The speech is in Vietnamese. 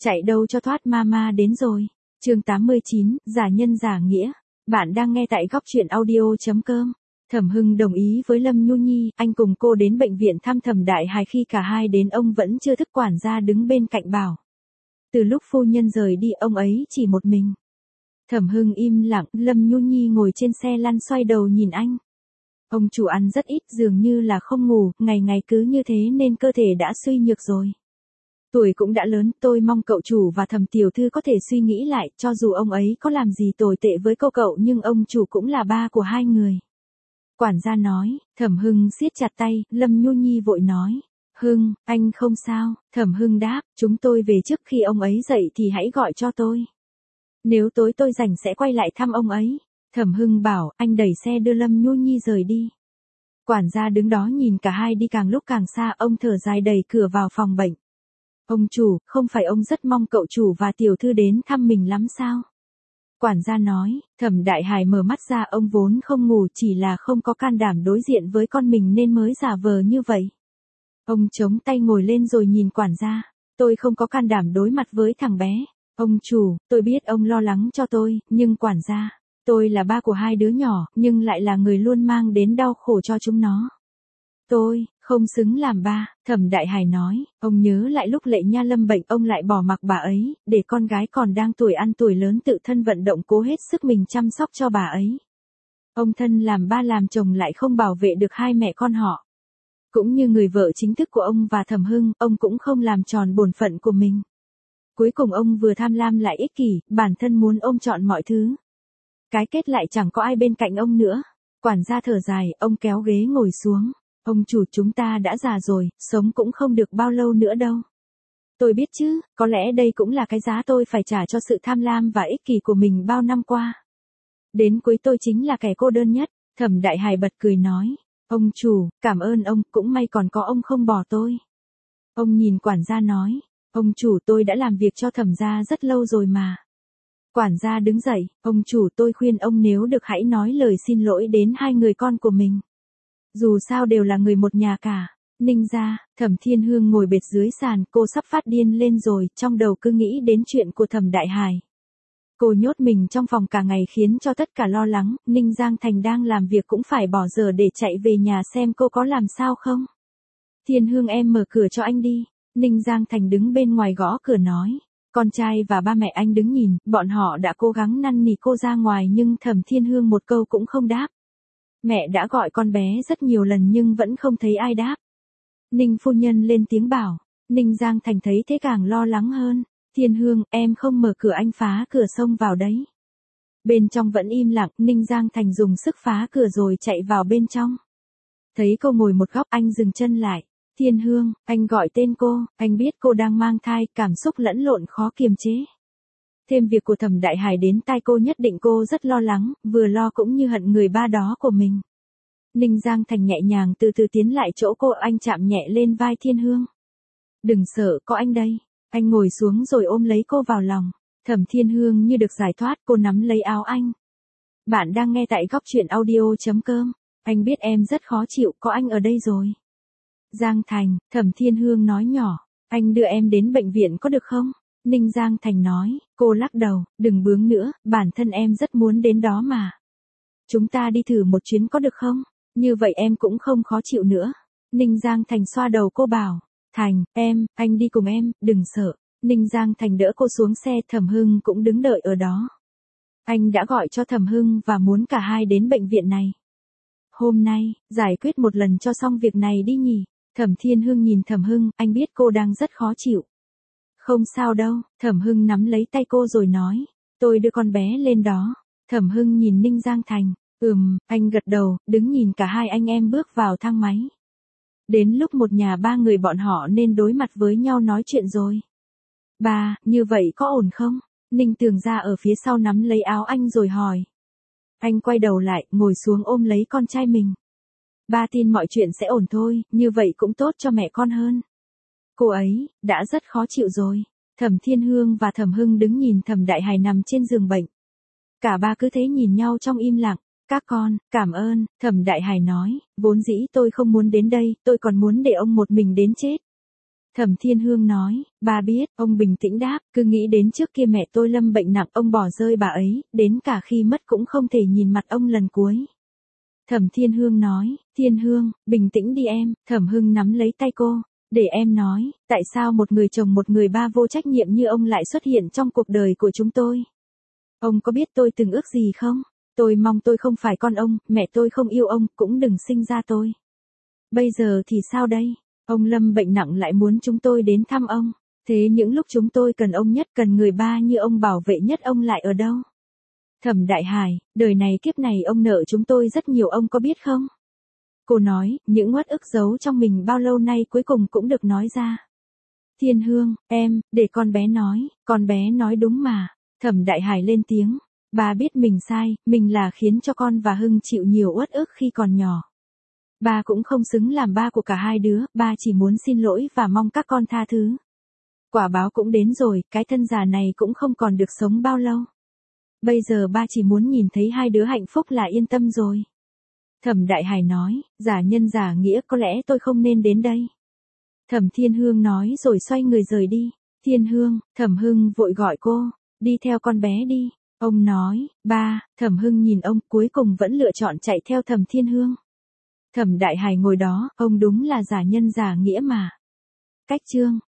Chạy đâu cho thoát, mama đến rồi. Chương 89, giả nhân giả nghĩa. Bạn đang nghe tại góc truyện audio.com. Thẩm Hưng đồng ý với Lâm Nhu Nhi, anh cùng cô đến bệnh viện thăm Thẩm Đại Hải. Khi cả hai đến, ông vẫn chưa thức, quản gia đứng bên cạnh bảo. Từ lúc phu nhân rời đi, ông ấy chỉ một mình. Thẩm Hưng im lặng, Lâm Nhu Nhi ngồi trên xe lăn xoay đầu nhìn anh. Ông chủ ăn rất ít, dường như là không ngủ, ngày ngày cứ như thế nên cơ thể đã suy nhược rồi. Tuổi cũng đã lớn, tôi mong cậu chủ và Thẩm tiểu thư có thể suy nghĩ lại, cho dù ông ấy có làm gì tồi tệ với cậu nhưng ông chủ cũng là ba của hai người. Quản gia nói. Thẩm Hưng siết chặt tay, Lâm Nhu Nhi vội nói. Hưng, anh không sao. Thẩm Hưng đáp, chúng tôi về trước, khi ông ấy dậy thì hãy gọi cho tôi. Nếu tối tôi rảnh sẽ quay lại thăm ông ấy. Thẩm Hưng bảo, anh đẩy xe đưa Lâm Nhu Nhi rời đi. Quản gia đứng đó nhìn cả hai đi càng lúc càng xa, ông thở dài đẩy cửa vào phòng bệnh. Ông chủ, không phải ông rất mong cậu chủ và tiểu thư đến thăm mình lắm sao? Quản gia nói. Thẩm Đại Hải mở mắt ra, ông vốn không ngủ, chỉ là không có can đảm đối diện với con mình nên mới giả vờ như vậy. Ông chống tay ngồi lên rồi nhìn quản gia. Tôi không có can đảm đối mặt với thằng bé. Ông chủ, tôi biết ông lo lắng cho tôi, nhưng quản gia, tôi là ba của hai đứa nhỏ, nhưng lại là người luôn mang đến đau khổ cho chúng nó. Tôi không xứng làm ba. Thẩm Đại Hải nói. Ông nhớ lại lúc Lệ Nha lâm bệnh, ông lại bỏ mặc bà ấy, để con gái còn đang tuổi ăn tuổi lớn tự thân vận động cố hết sức mình chăm sóc cho bà ấy. Ông thân làm ba làm chồng lại không bảo vệ được hai mẹ con họ. Cũng như người vợ chính thức của ông và Thẩm Hưng, ông cũng không làm tròn bổn phận của mình. Cuối cùng ông vừa tham lam lại ích kỷ, bản thân muốn ôm trọn mọi thứ. Cái kết lại chẳng có ai bên cạnh ông nữa. Quản gia thở dài, ông kéo ghế ngồi xuống. Ông chủ, chúng ta đã già rồi, sống cũng không được bao lâu nữa đâu. Tôi biết chứ, có lẽ đây cũng là cái giá tôi phải trả cho sự tham lam và ích kỷ của mình bao năm qua. Đến cuối tôi chính là kẻ cô đơn nhất. Thẩm Đại Hải bật cười nói. Ông chủ, cảm ơn ông, cũng may còn có ông không bỏ tôi. Ông nhìn quản gia nói. Ông chủ, tôi đã làm việc cho Thẩm gia rất lâu rồi mà. Quản gia đứng dậy. Ông chủ, tôi khuyên ông nếu được hãy nói lời xin lỗi đến hai người con của mình. Dù sao đều là người một nhà cả. Ninh gia. Thẩm Thiên Hương ngồi bệt dưới sàn, cô sắp phát điên lên rồi, trong đầu cứ nghĩ đến chuyện của Thẩm Đại Hải. Cô nhốt mình trong phòng cả ngày khiến cho tất cả lo lắng, Ninh Giang Thành đang làm việc cũng phải bỏ giờ để chạy về nhà xem cô có làm sao không. Thiên Hương, em mở cửa cho anh đi. Ninh Giang Thành đứng bên ngoài gõ cửa nói. Con trai và ba mẹ anh đứng nhìn, bọn họ đã cố gắng năn nỉ cô ra ngoài nhưng Thẩm Thiên Hương một câu cũng không đáp. Mẹ đã gọi con bé rất nhiều lần nhưng vẫn không thấy ai đáp. Ninh phu nhân lên tiếng bảo. Ninh Giang Thành thấy thế càng lo lắng hơn. Thiên Hương, em không mở cửa anh phá cửa xông vào đấy. Bên trong vẫn im lặng, Ninh Giang Thành dùng sức phá cửa rồi chạy vào bên trong. Thấy cô ngồi một góc, anh dừng chân lại. Thiên Hương, anh gọi tên cô, anh biết cô đang mang thai, cảm xúc lẫn lộn khó kiềm chế. Thêm việc của Thẩm Đại Hải đến tai cô, nhất định cô rất lo lắng, vừa lo cũng như hận người ba đó của mình. Ninh Giang Thành nhẹ nhàng từ từ tiến lại chỗ cô, anh chạm nhẹ lên vai Thiên Hương. Đừng sợ, có anh đây. Anh ngồi xuống rồi ôm lấy cô vào lòng. Thẩm Thiên Hương như được giải thoát, cô nắm lấy áo anh. Bạn đang nghe tại góc truyện audio.com. Anh biết em rất khó chịu, có anh ở đây rồi. Giang Thành, Thẩm Thiên Hương nói nhỏ. Anh đưa em đến bệnh viện có được không? Ninh Giang Thành nói. Cô lắc đầu, đừng bướng nữa, bản thân em rất muốn đến đó mà. Chúng ta đi thử một chuyến có được không? Như vậy em cũng không khó chịu nữa. Ninh Giang Thành xoa đầu cô bảo. Thành, anh đi cùng em, đừng sợ. Ninh Giang Thành đỡ cô xuống xe, Thẩm Hưng cũng đứng đợi ở đó. Anh đã gọi cho Thẩm Hưng và muốn cả hai đến bệnh viện này. Hôm nay, giải quyết một lần cho xong việc này đi nhỉ. Thẩm Thiên Hương nhìn Thẩm Hưng, anh biết cô đang rất khó chịu. Không sao đâu, Thẩm Hưng nắm lấy tay cô rồi nói. Tôi đưa con bé lên đó. Thẩm Hưng nhìn Ninh Giang Thành. Anh gật đầu, đứng nhìn cả hai anh em bước vào thang máy. Đến lúc một nhà ba người bọn họ nên đối mặt với nhau nói chuyện rồi. Ba, như vậy có ổn không? Ninh Tường ra ở phía sau nắm lấy áo anh rồi hỏi. Anh quay đầu lại, ngồi xuống ôm lấy con trai mình. Ba tin mọi chuyện sẽ ổn thôi, như vậy cũng tốt cho mẹ con hơn. Cô ấy, đã rất khó chịu rồi. Thẩm Thiên Hương và Thẩm Hưng đứng nhìn Thẩm Đại Hải nằm trên giường bệnh. Cả ba cứ thế nhìn nhau trong im lặng. Các con, cảm ơn, Thẩm Đại Hải nói, vốn dĩ tôi không muốn đến đây, tôi còn muốn để ông một mình đến chết. Thẩm Thiên Hương nói, ba biết, ông bình tĩnh đáp, cứ nghĩ đến trước kia mẹ tôi lâm bệnh nặng ông bỏ rơi bà ấy, đến cả khi mất cũng không thể nhìn mặt ông lần cuối. Thẩm Thiên Hương nói, Thiên Hương, bình tĩnh đi em, Thẩm Hưng nắm lấy tay cô, để em nói, tại sao một người chồng một người ba vô trách nhiệm như ông lại xuất hiện trong cuộc đời của chúng tôi? Ông có biết tôi từng ước gì không? Tôi mong tôi không phải con ông, mẹ tôi không yêu ông, cũng đừng sinh ra tôi. Bây giờ thì sao đây? Ông lâm bệnh nặng lại muốn chúng tôi đến thăm ông. Thế những lúc chúng tôi cần ông nhất, cần người ba như ông bảo vệ nhất, ông lại ở đâu? Thẩm Đại Hải, đời này kiếp này ông nợ chúng tôi rất nhiều, ông có biết không? Cô nói, những uất ức giấu trong mình bao lâu nay cuối cùng cũng được nói ra. Thiên Hương, em, để con bé nói đúng mà. Thẩm Đại Hải lên tiếng, ba biết mình sai, mình là khiến cho con và Hưng chịu nhiều uất ức khi còn nhỏ. Ba cũng không xứng làm ba của cả hai đứa, ba chỉ muốn xin lỗi và mong các con tha thứ. Quả báo cũng đến rồi, cái thân già này cũng không còn được sống bao lâu. Bây giờ ba chỉ muốn nhìn thấy hai đứa hạnh phúc là yên tâm rồi. Thẩm Đại Hải nói, giả nhân giả nghĩa, có lẽ tôi không nên đến đây. Thẩm Thiên Hương nói rồi xoay người rời đi. Thiên Hương, Thẩm Hưng vội gọi cô, đi theo con bé đi. Ông nói, ba, Thẩm Hưng nhìn ông cuối cùng vẫn lựa chọn chạy theo Thẩm Thiên Hương. Thẩm Đại Hải ngồi đó, ông đúng là giả nhân giả nghĩa mà. Cách chương